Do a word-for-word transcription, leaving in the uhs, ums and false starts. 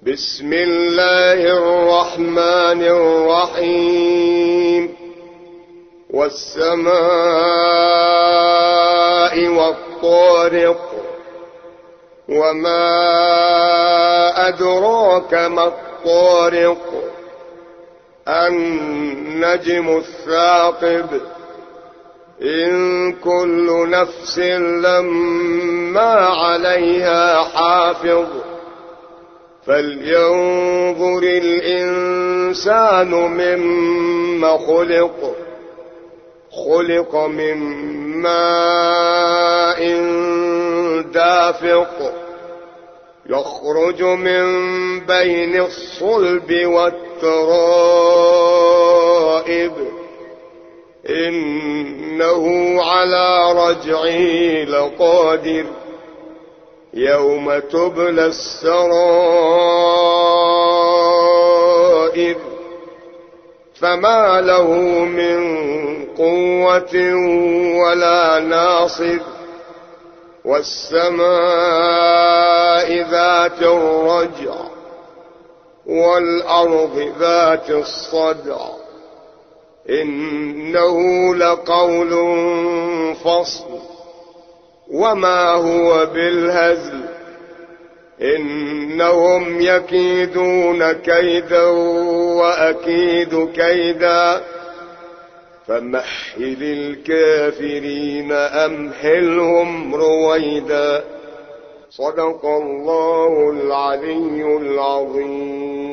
بسم الله الرحمن الرحيم. والسماء والطارق، وما أدراك ما الطارق، النجم الثاقب، إن كل نفس لما عليها حافظ، فلينظر الإنسان مما خلق خلق من ماء دافق، يخرج من بين الصلب والترائب، إنه على رجعه لقادر، يوم تبلى السرائر، فما له من قوة ولا ناصر، والسماء ذات الرجع، والأرض ذات الصدع، إنه لقول فصل، وما هو بالهزل، إنهم يكيدون كيدا وأكيد كيدا، فمهل الكافرين أمهلهم رويدا. صدق الله العلي العظيم.